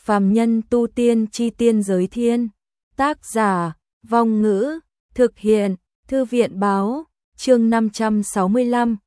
Phàm nhân tu tiên chi tiên giới thiên. Tác giả, Vong Ngữ, thực hiện, Thư viện báo, chương 565,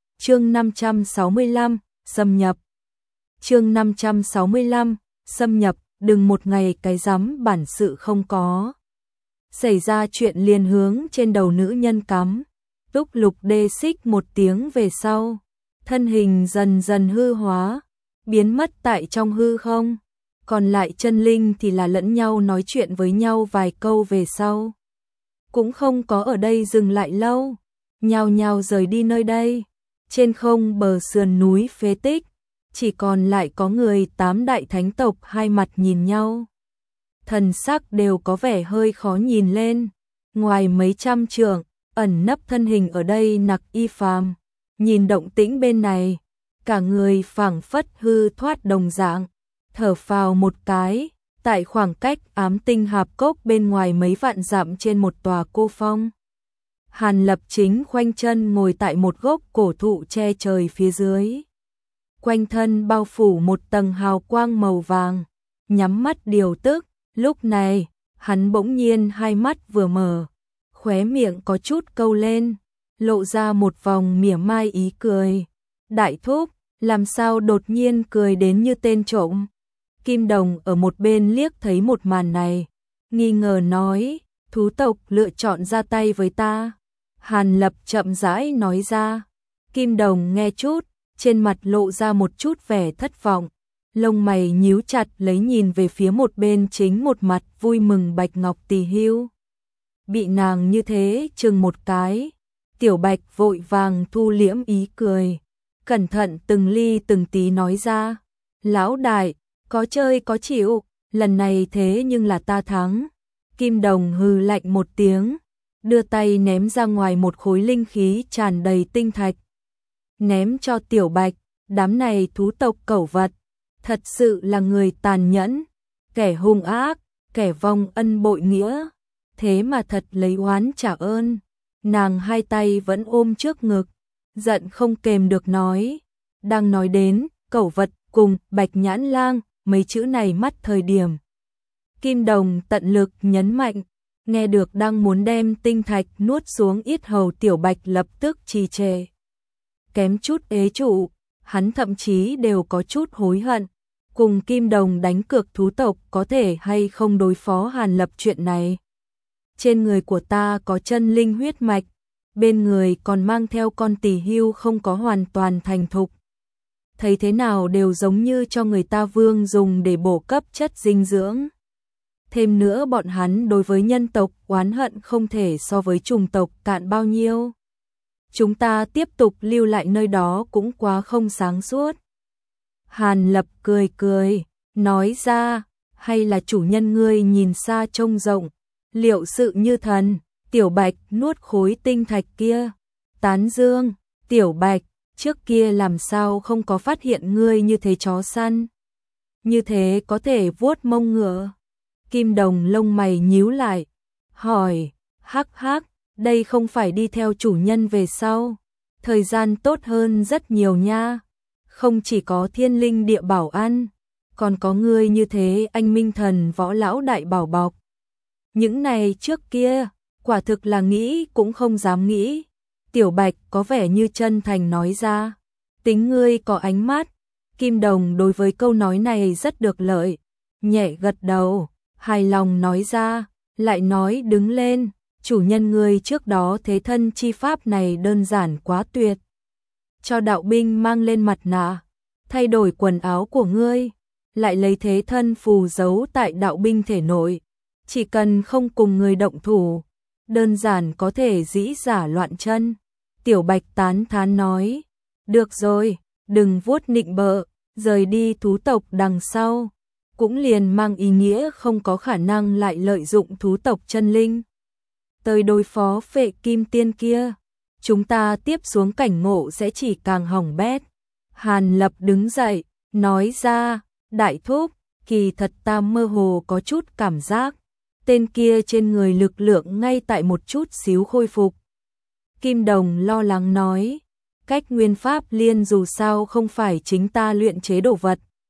xâm nhập. Chương 565, xâm nhập, đừng một ngày cái rắm bản sự không có. Xảy ra chuyện liền hướng trên đầu nữ nhân cắm. Túc Lục đê xích một tiếng về sau, thân hình dần dần hư hóa, biến mất tại trong hư không. Còn lại chân linh thì là lẫn nhau nói chuyện với nhau vài câu về sau. Cũng không có ở đây dừng lại lâu, nhao nhao rời đi nơi đây. Trên không bờ sườn núi phế tích, chỉ còn lại có người 8 đại thánh tộc hai mặt nhìn nhau. Thần sắc đều có vẻ hơi khó nhìn lên. Ngoài mấy trăm trượng, ẩn nấp thân hình ở đây Nặc Y Phàm, nhìn động tĩnh bên này, cả người phảng phất hư thoát đồng dạng, thở phào một cái, tại khoảng cách Ám Tinh Hạp Cốc bên ngoài mấy vạn dặm trên một tòa cô phong. Hàn Lập chính khoanh chân ngồi tại một gốc cổ thụ che trời phía dưới. Quanh thân bao phủ một tầng hào quang màu vàng, nhắm mắt điều tức. Lúc này, hắn bỗng nhiên hai mắt vừa mở, khóe miệng có chút câu lên, lộ ra một vòng mỉa mai ý cười. Đại thúc, làm sao đột nhiên cười đến như tên trộm? Kim Đồng ở một bên liếc thấy một màn này, nghi ngờ nói, thú tộc lựa chọn ra tay với ta. Hàn Lập chậm rãi nói ra. Kim Đồng nghe chút, trên mặt lộ ra một chút vẻ thất vọng, lông mày nhíu chặt lấy nhìn về phía một bên chính một mặt vui mừng Bạch Ngọc Tỳ Hưu. Bị nàng như thế chừng một cái, Tiểu Bạch vội vàng thu liễm ý cười, cẩn thận từng ly từng tí nói ra, lão đại, có chơi có chịu, lần này thế nhưng là ta thắng. Kim Đồng hừ lạnh một tiếng, đưa tay ném ra ngoài một khối linh khí tràn đầy tinh thạch. Ném cho Tiểu Bạch, đám này thú tộc cẩu vật, thật sự là người tàn nhẫn, kẻ hung ác, kẻ vong ân bội nghĩa, thế mà thật lấy oán trả ơn. Nàng hai tay vẫn ôm trước ngực, giận không kềm được nói, đang nói đến cẩu vật cùng Bạch Nhãn Lang, mấy chữ này mắt thời điểm. Kim Đồng tận lực nhấn mạnh, nghe được đang muốn đem tinh thạch nuốt xuống yết hầu Tiểu Bạch lập tức trì trệ. Kém chút ế trụ, hắn thậm chí đều có chút hối hận. Cùng Kim Đồng đánh cược thú tộc có thể hay không đối phó Hàn Lập chuyện này. Trên người của ta có chân linh huyết mạch, bên người còn mang theo con Tỳ Hưu không có hoàn toàn thành thục. Thấy thế nào đều giống như cho người ta vương dùng để bổ cấp chất dinh dưỡng. Thêm nữa bọn hắn đối với nhân tộc oán hận không thể so với chủng tộc cạn bao nhiêu. Chúng ta tiếp tục lưu lại nơi đó cũng quá không sáng suốt. Hàn Lập cười cười, nói ra, hay là chủ nhân ngươi nhìn xa trông rộng, liệu sự như thần. Tiểu Bạch nuốt khối tinh thạch kia, tán dương, Tiểu Bạch, trước kia làm sao không có phát hiện ngươi như thế chó săn, như thế có thể vuốt mông ngựa. Kim Đồng lông mày nhíu lại, hỏi, hắc hắc, đây không phải đi theo chủ nhân về sau, thời gian tốt hơn rất nhiều nha, không chỉ có thiên linh địa bảo ăn, còn có ngươi như thế anh minh thần võ lão đại bảo bọc. Những này trước kia, quả thực là nghĩ cũng không dám nghĩ. Tiểu Bạch có vẻ như chân thành nói ra, tính ngươi có ánh mắt. Kim Đồng đối với câu nói này rất được lợi, nhẹ gật đầu, hài lòng nói ra, lại nói đứng lên, chủ nhân ngươi trước đó thế thân chi pháp này đơn giản quá tuyệt. Cho đạo binh mang lên mặt nạ, thay đổi quần áo của ngươi, lại lấy thế thân phù giấu tại đạo binh thể nội, chỉ cần không cùng người động thủ, đơn giản có thể dĩ giả loạn chân. Tiểu Bạch tán thán nói, được rồi, đừng vuốt nịnh bợ, rời đi thú tộc đằng sau, cũng liền mang ý nghĩa không có khả năng lại lợi dụng thú tộc chân linh tới đối phó Phệ Kim Tiên kia, chúng ta tiếp xuống cảnh ngộ sẽ chỉ càng hỏng bét. Hàn Lập đứng dậy, nói ra, đại thúc, kỳ thật ta mơ hồ có chút cảm giác, tên kia trên người lực lượng ngay tại một chút xíu khôi phục. Kim Đồng lo lắng nói, cách nguyên pháp liên dù sao không phải chính ta luyện chế đồ vật.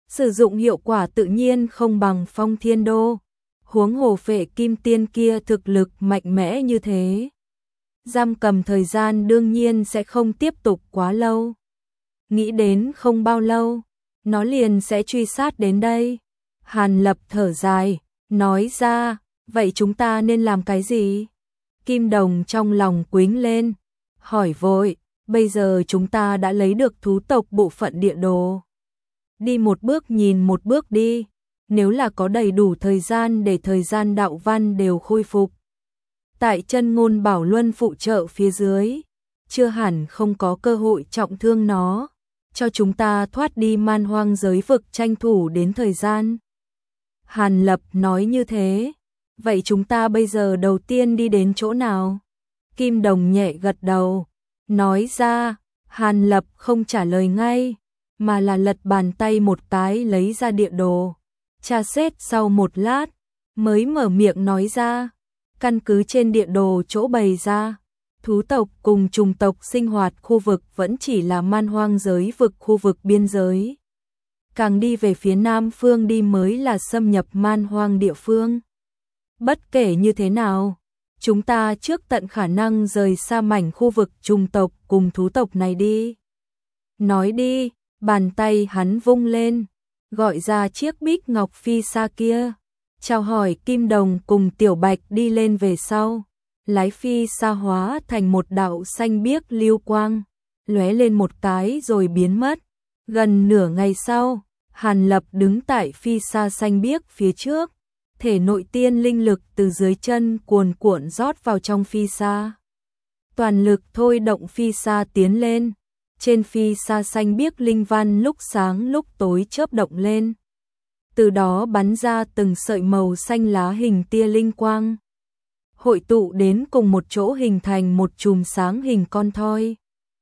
Sử dụng hiệu quả tự nhiên không bằng Phong Thiên Đô. Huống hồ Phệ Kim Tiên kia thực lực mạnh mẽ như thế. Giam cầm thời gian đương nhiên sẽ không tiếp tục quá lâu. Nghĩ đến không bao lâu, nó liền sẽ truy sát đến đây. Hàn Lập thở dài, nói ra, vậy chúng ta nên làm cái gì? Kim Đồng trong lòng quĩnh lên, hỏi vội, bây giờ chúng ta đã lấy được thú tộc bộ phận địa đồ. Đi một bước nhìn một bước đi, nếu là có đầy đủ thời gian để thời gian đạo văn đều khôi phục. Tại Chân Ngôn Bảo Luân phụ trợ phía dưới, chưa hẳn không có cơ hội trọng thương nó, cho chúng ta thoát đi man hoang giới vực tranh thủ đến thời gian. Hàn Lập nói như thế, vậy chúng ta bây giờ đầu tiên đi đến chỗ nào? Kim Đồng nhẹ gật đầu, nói ra, Hàn Lập không trả lời ngay, mà là lật bàn tay một cái lấy ra địa đồ. Tra xét sau một lát, mới mở miệng nói ra, căn cứ trên địa đồ chỗ bày ra, thú tộc cùng trùng tộc sinh hoạt khu vực vẫn chỉ là man hoang giới vực khu vực biên giới. Càng đi về phía nam phương đi mới là xâm nhập man hoang địa phương. Bất kể như thế nào, chúng ta trước tận khả năng rời xa mảnh khu vực trùng tộc cùng thú tộc này đi. Nói đi, bàn tay hắn vung lên, gọi ra chiếc bích ngọc phi xa kia, chào hỏi Kim Đồng cùng Tiểu Bạch đi lên về sau. Lái phi xa hóa thành một đạo xanh biếc lưu quang, lóe lên một cái rồi biến mất. Gần nửa ngày sau, Hàn Lập đứng tại phi xa xanh biếc phía trước, thể nội tiên linh lực từ dưới chân cuồn cuộn rót vào trong phi xa. Toàn lực thôi động phi xa tiến lên, trên phi xa xanh biếc linh văn lúc sáng lúc tối chớp động lên. Từ đó bắn ra từng sợi màu xanh lá hình tia linh quang, hội tụ đến cùng một chỗ hình thành một chùm sáng hình con thoi.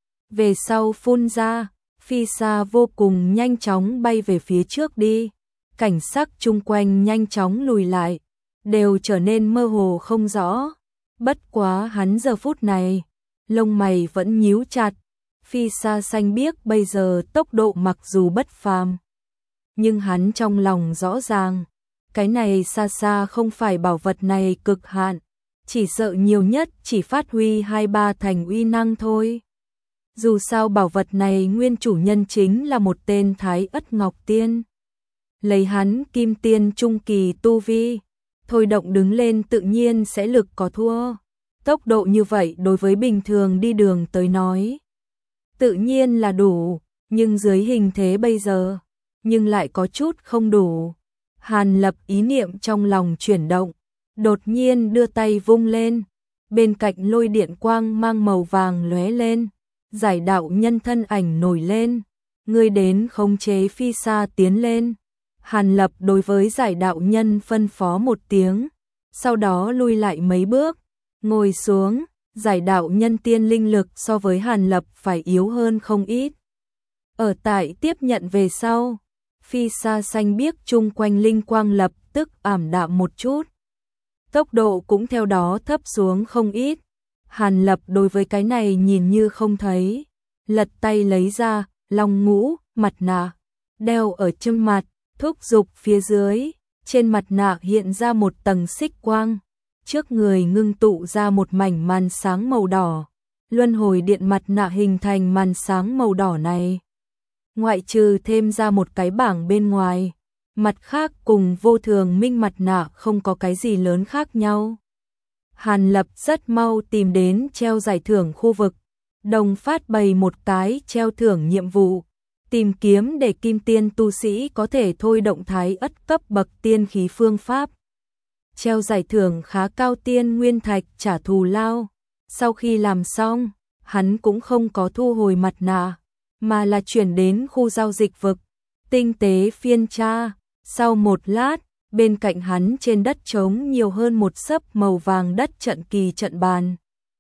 Về sau phun ra, phi xa vô cùng nhanh chóng bay về phía trước đi, cảnh sắc chung quanh nhanh chóng lùi lại, đều trở nên mơ hồ không rõ. Bất quá hắn giờ phút này, lông mày vẫn nhíu chặt, phi xa xanh biếc bây giờ tốc độ mặc dù bất phàm, nhưng hắn trong lòng rõ ràng, cái này xa xa không phải bảo vật này cực hạn, chỉ sợ nhiều nhất chỉ phát huy 2-3 thành uy năng thôi. Dù sao bảo vật này nguyên chủ nhân chính là một tên Thái Ất Ngọc Tiên. Lấy hắn Kim Tiên trung kỳ tu vi, thôi động đứng lên tự nhiên sẽ lực có thua. Tốc độ như vậy đối với bình thường đi đường tới nói, tự nhiên là đủ, nhưng dưới hình thế bây giờ, nhưng lại có chút không đủ. Hàn Lập ý niệm trong lòng chuyển động, đột nhiên đưa tay vung lên, bên cạnh lôi điện quang mang màu vàng lóe lên, giải đạo nhân thân ảnh nổi lên, người đến khống chế phi xa tiến lên. Hàn Lập đối với giải đạo nhân phân phó một tiếng, sau đó lui lại mấy bước, ngồi xuống. Giải đạo nhân tiên linh lực so với Hàn Lập phải yếu hơn không ít. Ở tại tiếp nhận về sau, phi xa xanh biếc chung quanh linh quang lập tức ảm đạm một chút, tốc độ cũng theo đó thấp xuống không ít. Hàn Lập đối với cái này nhìn như không thấy, lật tay lấy ra long ngũ mặt nạ, đeo ở trên mặt, thúc giục phía dưới, trên mặt nạ hiện ra một tầng xích quang, trước người ngưng tụ ra một mảnh màn sáng màu đỏ, luân hồi điện mặt nạ hình thành màn sáng màu đỏ này. Ngoại trừ thêm ra một cái bảng bên ngoài, mặt khác cùng vô thường minh mặt nạ không có cái gì lớn khác nhau. Hàn Lập rất mau tìm đến treo giải thưởng khu vực, đồng phát bày một cái treo thưởng nhiệm vụ, tìm kiếm để kim tiên tu sĩ có thể thôi động Thái Ất cấp bậc tiên khí phương pháp. Treo giải thưởng khá cao tiên nguyên thạch trả thù lao. Sau khi làm xong, hắn cũng không có thu hồi mặt nạ, mà là chuyển đến khu giao dịch vực, tinh tế phiên tra. Sau một lát, bên cạnh hắn trên đất trống nhiều hơn một xấp màu vàng đất trận kỳ trận bàn,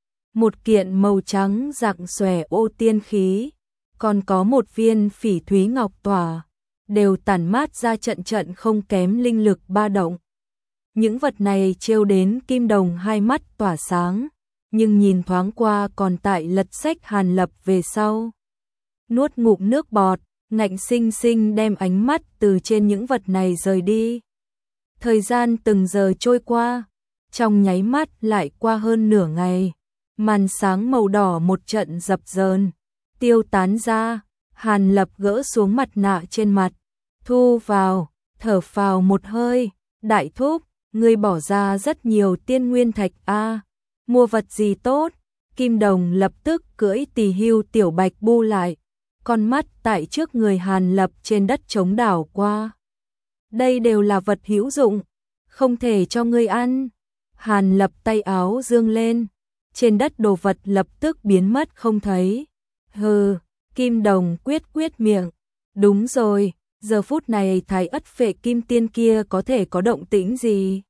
một kiện màu trắng dạng xòe ô tiên khí, còn có một viên phỉ thúy ngọc tỏa, đều tản mát ra trận trận không kém linh lực ba động. Những vật này trêu đến Kim Đồng hai mắt tỏa sáng, nhưng nhìn thoáng qua còn tại lật sách Hàn Lập về sau. Nuốt ngụm nước bọt, ngạnh sinh sinh đem ánh mắt từ trên những vật này rời đi. Thời gian từng giờ trôi qua, trong nháy mắt lại qua hơn nửa ngày, màn sáng màu đỏ một trận dập dờn, tiêu tán ra, Hàn Lập gỡ xuống mặt nạ trên mặt, thu vào, thở phào một hơi, đại thúc, ngươi bỏ ra rất nhiều tiên nguyên thạch a, mua vật gì tốt? Kim Đồng lập tức cưỡi Tỳ Hưu Tiểu Bạch bu lại, con mắt tại trước người Hàn Lập trên đất trống đảo qua. Đây đều là vật hữu dụng, không thể cho ngươi ăn. Hàn Lập tay áo dương lên, trên đất đồ vật lập tức biến mất không thấy. Hừ, Kim Đồng quyết miệng. Đúng rồi, giờ phút này Thái Ất Phệ Kim Tiên kia có thể có động tĩnh gì?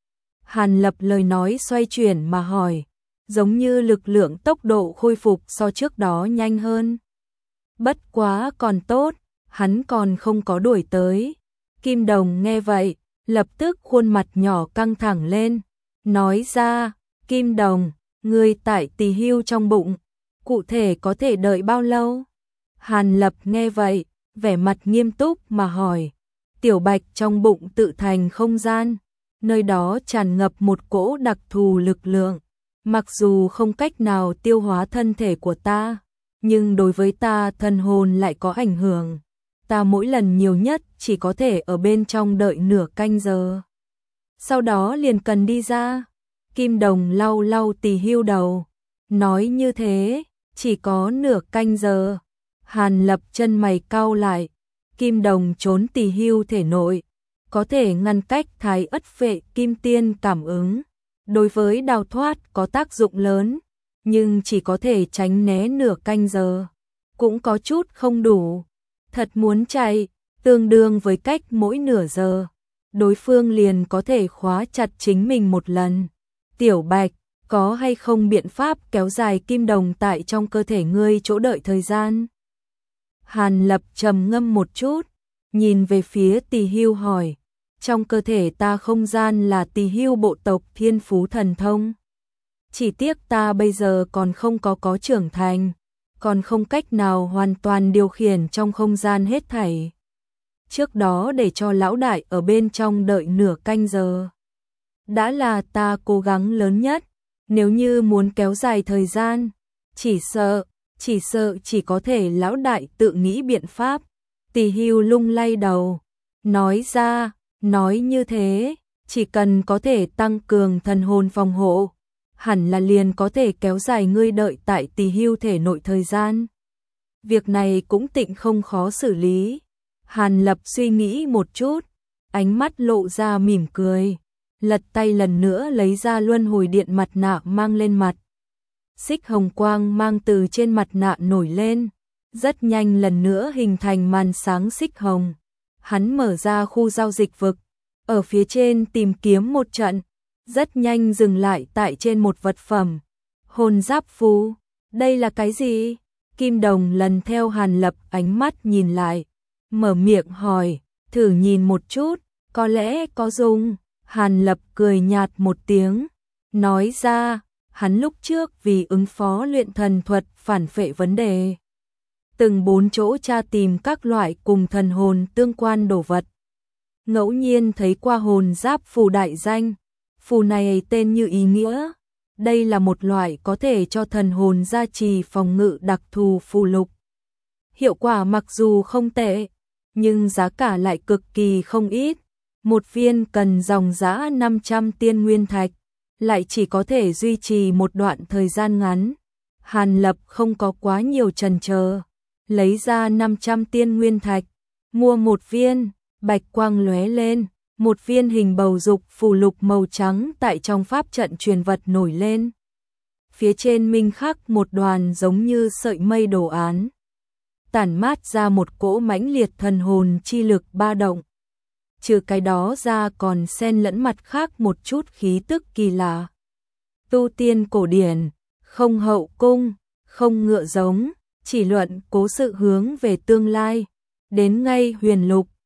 Hàn Lập lời nói xoay chuyển mà hỏi, giống như lực lượng tốc độ khôi phục so trước đó nhanh hơn. Bất quá còn tốt, hắn còn không có đuổi tới. Kim Đồng nghe vậy, lập tức khuôn mặt nhỏ căng thẳng lên, nói ra, Kim Đồng, ngươi tại Tỳ Hưu trong bụng, cụ thể có thể đợi bao lâu? Hàn Lập nghe vậy, vẻ mặt nghiêm túc mà hỏi, Tiểu Bạch trong bụng tự thành không gian, nơi đó tràn ngập một cỗ đặc thù lực lượng, mặc dù không cách nào tiêu hóa thân thể của ta, nhưng đối với ta thần hồn lại có ảnh hưởng. Ta mỗi lần nhiều nhất chỉ có thể ở bên trong đợi nửa canh giờ. Sau đó liền cần đi ra. Kim Đồng lau lau Tỳ Hưu đầu, nói như thế, chỉ có nửa canh giờ. Hàn Lập chân mày cau lại, Kim Đồng trốn Tỳ Hưu thể nội, có thể ngăn cách Thái Ất Phệ Kim Tiên cảm ứng, đối với đào thoát có tác dụng lớn, nhưng chỉ có thể tránh né nửa canh giờ, cũng có chút không đủ. Thật muốn chạy, tương đương với cách mỗi nửa giờ, đối phương liền có thể khóa chặt chính mình một lần. Tiểu Bạch, có hay không biện pháp kéo dài Kim Đồng tại trong cơ thể ngươi chỗ đợi thời gian? Hàn Lập trầm ngâm một chút, nhìn về phía Tỳ Hưu hỏi, trong cơ thể ta không gian là Tỳ Hưu bộ tộc Thiên Phú Thần Thông. Chỉ tiếc ta bây giờ còn không có trưởng thành, còn không cách nào hoàn toàn điều khiển trong không gian hết thảy. Trước đó để cho lão đại ở bên trong đợi nửa canh giờ, đã là ta cố gắng lớn nhất. Nếu như muốn kéo dài thời gian, chỉ sợ chỉ có thể lão đại tự nghĩ biện pháp. Tỳ Hưu lung lay đầu, nói ra, nói như thế, chỉ cần có thể tăng cường thần hồn phòng hộ, hẳn là liền có thể kéo dài ngươi đợi tại Tỳ Hưu thể nội thời gian. Việc này cũng tịnh không khó xử lý. Hàn Lập suy nghĩ một chút, ánh mắt lộ ra mỉm cười, lật tay lần nữa lấy ra luân hồi điện mặt nạ mang lên mặt. Xích hồng quang mang từ trên mặt nạ nổi lên, rất nhanh lần nữa hình thành màn sáng xích hồng. Hắn mở ra khu giao dịch vực, ở phía trên tìm kiếm một trận, rất nhanh dừng lại tại trên một vật phẩm. Hồn giáp phù, đây là cái gì? Kim Đồng lần theo Hàn Lập ánh mắt nhìn lại, mở miệng hỏi, thử nhìn một chút, có lẽ có dùng. Hàn Lập cười nhạt một tiếng, nói ra, hắn lúc trước vì ứng phó luyện thần thuật phản phệ vấn đề, từng 4 chỗ tra tìm các loại cùng thần hồn tương quan đồ vật. Ngẫu nhiên thấy qua hồn giáp phù đại danh, phù này tên như ý nghĩa, đây là một loại có thể cho thần hồn gia trì phòng ngự đặc thù phù lục. Hiệu quả mặc dù không tệ, nhưng giá cả lại cực kỳ không ít. Một viên cần dòng giá 500 tiên nguyên thạch, lại chỉ có thể duy trì một đoạn thời gian ngắn. Hàn Lập không có quá nhiều chần chờ, lấy ra 500 tiên nguyên thạch, mua một viên. Bạch quang lóe lên, một viên hình bầu dục phù lục màu trắng tại trong pháp trận truyền vật nổi lên. Phía trên minh khắc một đoàn giống như sợi mây đồ án, tản mát ra một cỗ mãnh liệt thần hồn chi lực ba động. Trừ cái đó ra còn xen lẫn mặt khác một chút khí tức kỳ lạ. Tu tiên cổ điển, không hậu cung, không ngựa giống, chỉ luận cố sự hướng về tương lai, đến ngay huyền lục,